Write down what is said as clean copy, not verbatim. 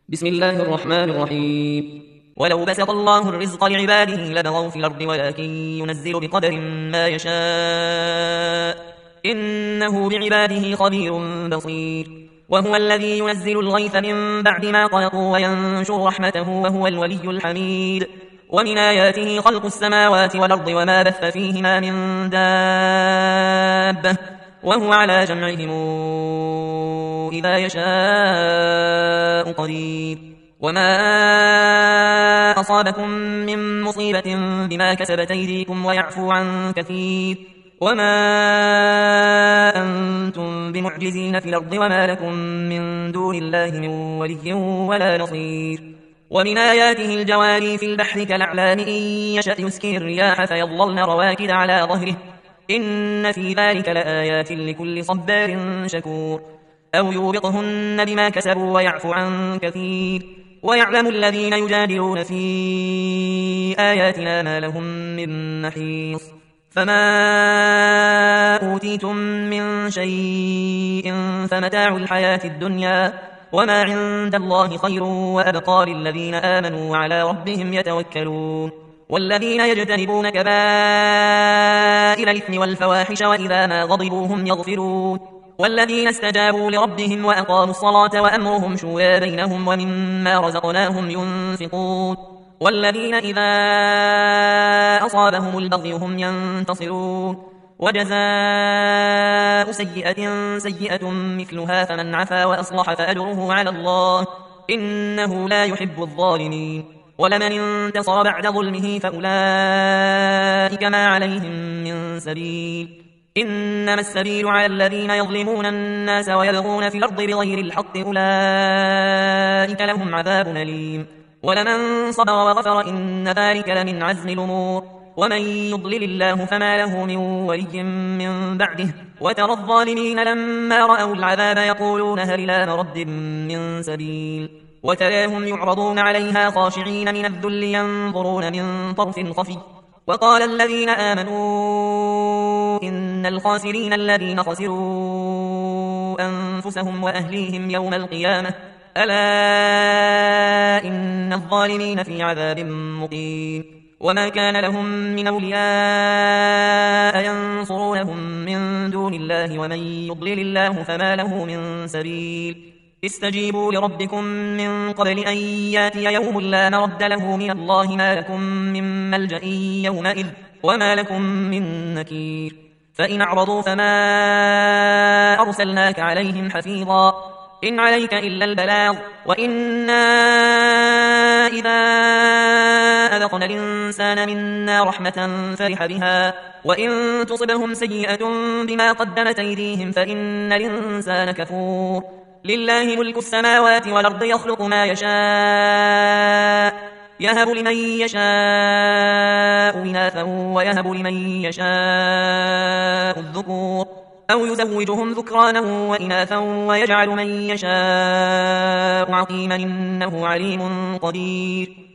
بسم الله الرحمن الرحيم. ولو بسط الله الرزق لعباده لبغوا في الأرض ولكن ينزل بقدر ما يشاء إنه بعباده خبير بصير. وهو الذي ينزل الغيث من بعد ما قنطوا وينشر رحمته وهو الولي الحميد. ومن آياته خلق السماوات والأرض وما بث فيهما من دابة وهو على جمعهم إذا يشاء قدير. وما أصابكم من مصيبة بما كسبت أيديكم ويعفو عن كثير. وما أنتم بمعجزين في الأرض وما لكم من دون الله من ولي ولا نصير. ومن آياته الجواري في البحر كالأعلام إن يشأ يسكن الرياح فيظللن رواكد على ظهره إن في ذلك لآيات لكل صبار شكور. أو يوبقهن بما كسبوا ويعفو عن كثير. ويعلم الذين يجادلون في آياتنا ما لهم من محيص. فما أوتيتم من شيء فمتاع الحياة الدنيا وما عند الله خير وأبقى للذين آمنوا وعلى ربهم يتوكلون. والذين يجتنبون كبائر الإثم والفواحش وإذا ما غضبوا هم يغفرون. والذين استجابوا لربهم وأقاموا الصلاة وأمرهم شورى بينهم ومما رزقناهم ينفقون. والذين إذا أصابهم البغي هم ينتصرون. وجزاء سيئة سيئة مثلها فمن عفا وأصلح فأجره على الله إنه لا يحب الظالمين. ولمن انتصر بعد ظلمه فأولئك ما عليهم من سبيل. إنما السبيل على الذين يظلمون الناس ويبغون في الأرض بغير الحق أولئك لهم عذاب أليم. ولمن صبر وغفر إن ذلك لمن عزم الأمور. ومن يضلل الله فما له من ولي من بعده. وترى الظالمين لما رأوا العذاب يقولون هل إلى مرد من سبيل. وتراهم يعرضون عليها خاشعين من الذل ينظرون من طرف خفي. وقال الذين آمنوا إن الخاسرين الذين خسروا أنفسهم وأهليهم يوم القيامة ألا إن الظالمين في عذاب مقيم. وما كان لهم من أولياء ينصرونهم من دون الله ومن يضلل الله فما له من سبيل. استجيبوا لربكم من قبل أن ياتي يوم لا مرد له من الله ما لكم من ملجأ يومئذ وما لكم من نكير. فإن أعرضوا فما أرسلناك عليهم حفيظا إن عليك إلا البلاغ وإنا إذا أذقنا الإنسان منا رحمة فرح بها وإن تصبهم سيئة بما قدمت أيديهم فإن الإنسان كفور. لله ملك السماوات والأرض يخلق ما يشاء يهب لمن يشاء إناثا ويهب لمن يشاء الذكور أو يزوجهم ذكرانا وإناثا ويجعل من يشاء عقيما إنه عليم قدير.